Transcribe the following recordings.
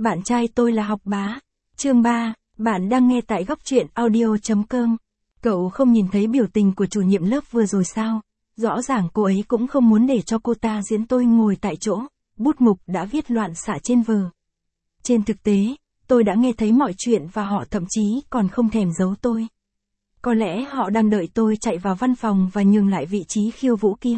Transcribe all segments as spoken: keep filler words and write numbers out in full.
Bạn trai tôi là học bá. Chương ba, bạn đang nghe tại góc truyện audio chấm com. Cậu không nhìn thấy biểu tình của chủ nhiệm lớp vừa rồi sao? Rõ ràng cô ấy cũng không muốn để cho cô ta diễn tôi ngồi tại chỗ, bút mục đã viết loạn xạ trên vở. Trên thực tế, tôi đã nghe thấy mọi chuyện và họ thậm chí còn không thèm giấu tôi. Có lẽ họ đang đợi tôi chạy vào văn phòng và nhường lại vị trí khiêu vũ kia.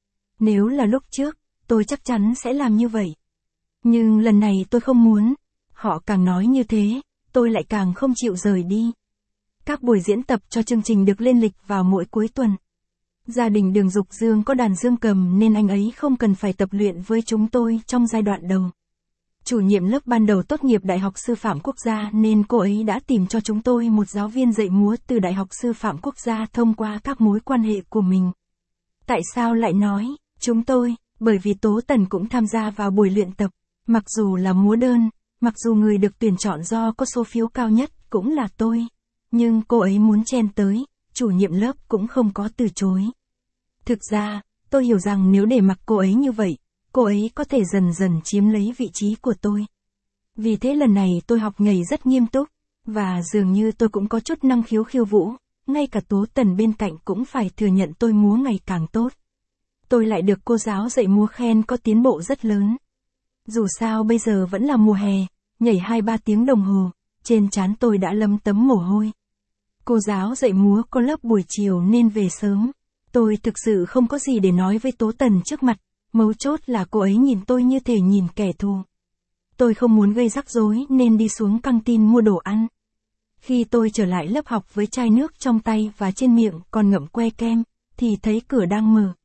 Nếu là lúc trước, tôi chắc chắn sẽ làm như vậy. Nhưng lần này tôi không muốn. Họ càng nói như thế, tôi lại càng không chịu rời đi. Các buổi diễn tập cho chương trình được lên lịch vào mỗi cuối tuần. Gia đình Đường Dục Dương có đàn dương cầm nên anh ấy không cần phải tập luyện với chúng tôi trong giai đoạn đầu. Chủ nhiệm lớp ban đầu tốt nghiệp Đại học Sư phạm Quốc gia nên cô ấy đã tìm cho chúng tôi một giáo viên dạy múa từ Đại học Sư phạm Quốc gia thông qua các mối quan hệ của mình. Tại sao lại nói, chúng tôi, bởi vì Tố Tần cũng tham gia vào buổi luyện tập, mặc dù là múa đơn, mặc dù người được tuyển chọn do có số phiếu cao nhất cũng là tôi. Nhưng cô ấy muốn chen tới, chủ nhiệm lớp cũng không có từ chối. Thực ra, tôi hiểu rằng nếu để mặc cô ấy như vậy, cô ấy có thể dần dần chiếm lấy vị trí của tôi. Vì thế lần này tôi học nhảy rất nghiêm túc, và dường như tôi cũng có chút năng khiếu khiêu vũ, ngay cả Tố Tần bên cạnh cũng phải thừa nhận tôi múa ngày càng tốt. Tôi lại được cô giáo dạy múa khen có tiến bộ rất lớn. Dù sao bây giờ vẫn là mùa hè, nhảy hai ba tiếng đồng hồ, trên trán tôi đã lấm tấm mồ hôi. Cô giáo dạy múa có lớp buổi chiều nên về sớm. Tôi thực sự không có gì để nói với Tố Tần trước mặt, mấu chốt là cô ấy nhìn tôi như thể nhìn kẻ thù. Tôi không muốn gây rắc rối nên đi xuống căng tin mua đồ ăn. Khi tôi trở lại lớp học với chai nước trong tay và trên miệng còn ngậm que kem, thì thấy cửa đang mở.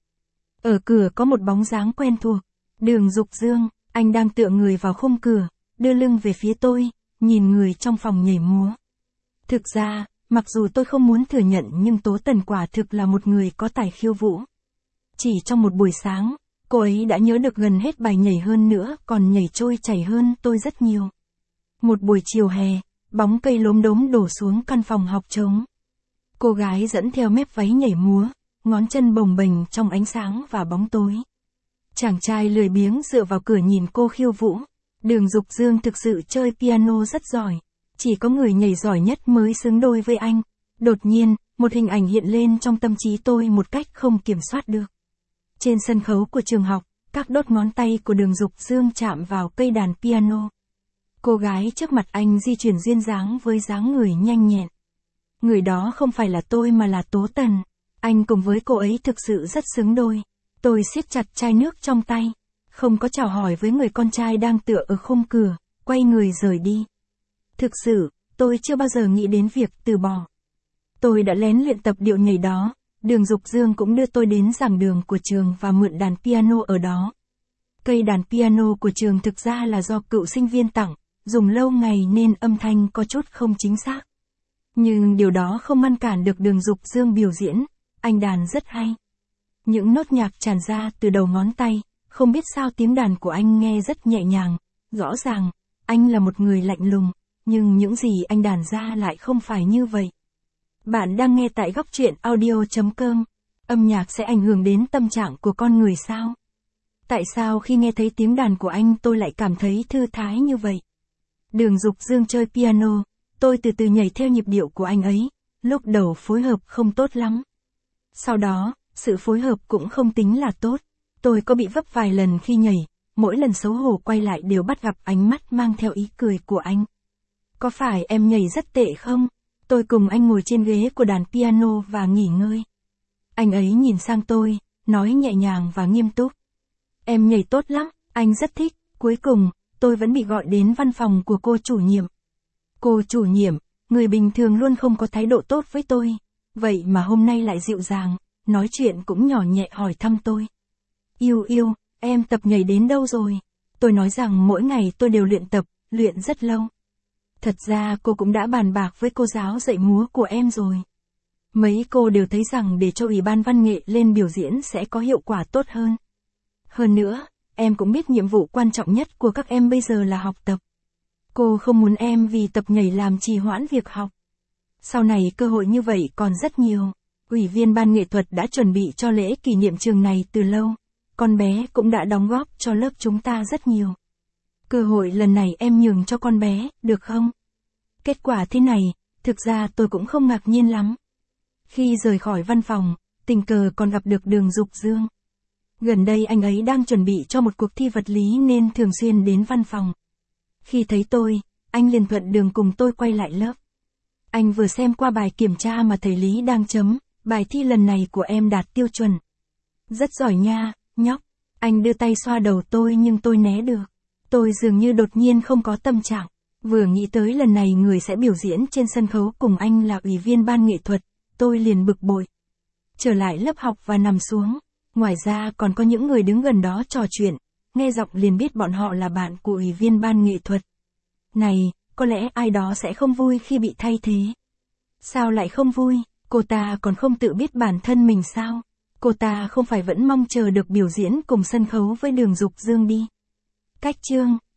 Ở cửa có một bóng dáng quen thuộc, Đường Dục Dương, anh đang tựa người vào khung cửa, đưa lưng về phía tôi, nhìn người trong phòng nhảy múa. Thực ra, mặc dù tôi không muốn thừa nhận nhưng Tố Tần quả thực là một người có tài khiêu vũ. Chỉ trong một buổi sáng, cô ấy đã nhớ được gần hết bài nhảy hơn nữa còn nhảy trôi chảy hơn tôi rất nhiều. Một buổi chiều hè, bóng cây lốm đốm đổ xuống căn phòng học trống. Cô gái dẫn theo mép váy nhảy múa, ngón chân bồng bềnh trong ánh sáng và bóng tối. Chàng trai lười biếng dựa vào cửa nhìn cô khiêu vũ. Đường Dục Dương thực sự chơi piano rất giỏi. Chỉ có người nhảy giỏi nhất mới xứng đôi với anh. Đột nhiên, một hình ảnh hiện lên trong tâm trí tôi một cách không kiểm soát được. Trên sân khấu của trường học, các đốt ngón tay của Đường Dục Dương chạm vào cây đàn piano. Cô gái trước mặt anh di chuyển duyên dáng với dáng người nhanh nhẹn. Người đó không phải là tôi mà là Tố Tần. Anh cùng với cô ấy thực sự rất xứng đôi. Tôi siết chặt chai nước trong tay, không có chào hỏi với người con trai đang tựa ở khung cửa, quay người rời đi. Thực sự, tôi chưa bao giờ nghĩ đến việc từ bỏ. Tôi đã lén luyện tập điệu nhảy đó, Đường Dục Dương cũng đưa tôi đến giảng đường của trường và mượn đàn piano ở đó. Cây đàn piano của trường thực ra là do cựu sinh viên tặng, dùng lâu ngày nên âm thanh có chút không chính xác. Nhưng điều đó không ngăn cản được Đường Dục Dương biểu diễn, anh đàn rất hay. Những nốt nhạc tràn ra từ đầu ngón tay, không biết sao tiếng đàn của anh nghe rất nhẹ nhàng, rõ ràng, anh là một người lạnh lùng, nhưng những gì anh đàn ra lại không phải như vậy. Bạn đang nghe tại góc truyện audio chấm com, âm nhạc sẽ ảnh hưởng đến tâm trạng của con người sao? Tại sao khi nghe thấy tiếng đàn của anh tôi lại cảm thấy thư thái như vậy? Đường Dục Dương chơi piano, tôi từ từ nhảy theo nhịp điệu của anh ấy, lúc đầu phối hợp không tốt lắm. Sau đó, sự phối hợp cũng không tính là tốt. Tôi có bị vấp vài lần khi nhảy, mỗi lần xấu hổ quay lại đều bắt gặp ánh mắt mang theo ý cười của anh. Có phải em nhảy rất tệ không? Tôi cùng anh ngồi trên ghế của đàn piano và nghỉ ngơi. Anh ấy nhìn sang tôi, nói nhẹ nhàng và nghiêm túc. Em nhảy tốt lắm, anh rất thích. Cuối cùng, tôi vẫn bị gọi đến văn phòng của cô chủ nhiệm. Cô chủ nhiệm, người bình thường luôn không có thái độ tốt với tôi. Vậy mà hôm nay lại dịu dàng, nói chuyện cũng nhỏ nhẹ hỏi thăm tôi. Yêu yêu, em tập nhảy đến đâu rồi? Tôi nói rằng mỗi ngày tôi đều luyện tập, luyện rất lâu. Thật ra cô cũng đã bàn bạc với cô giáo dạy múa của em rồi. Mấy cô đều thấy rằng để cho Ủy ban Văn nghệ lên biểu diễn sẽ có hiệu quả tốt hơn. Hơn nữa, em cũng biết nhiệm vụ quan trọng nhất của các em bây giờ là học tập. Cô không muốn em vì tập nhảy làm trì hoãn việc học. Sau này cơ hội như vậy còn rất nhiều. Ủy viên ban nghệ thuật đã chuẩn bị cho lễ kỷ niệm trường này từ lâu. Con bé cũng đã đóng góp cho lớp chúng ta rất nhiều. Cơ hội lần này em nhường cho con bé, được không? Kết quả thế này, thực ra tôi cũng không ngạc nhiên lắm. Khi rời khỏi văn phòng, tình cờ còn gặp được Đường Dục Dương. Gần đây anh ấy đang chuẩn bị cho một cuộc thi vật lý nên thường xuyên đến văn phòng. Khi thấy tôi, anh liền thuận đường cùng tôi quay lại lớp. Anh vừa xem qua bài kiểm tra mà thầy Lý đang chấm, bài thi lần này của em đạt tiêu chuẩn. Rất giỏi nha, nhóc. Anh đưa tay xoa đầu tôi nhưng tôi né được. Tôi dường như đột nhiên không có tâm trạng. Vừa nghĩ tới lần này người sẽ biểu diễn trên sân khấu cùng anh là ủy viên ban nghệ thuật, tôi liền bực bội. Trở lại lớp học và nằm xuống. Ngoài ra còn có những người đứng gần đó trò chuyện, nghe giọng liền biết bọn họ là bạn của ủy viên ban nghệ thuật. Này, có lẽ ai đó sẽ không vui khi bị thay thế. Sao lại không vui, cô ta còn không tự biết bản thân mình sao? Cô ta không phải vẫn mong chờ được biểu diễn cùng sân khấu với Đường Dục Dương đi. Cách chương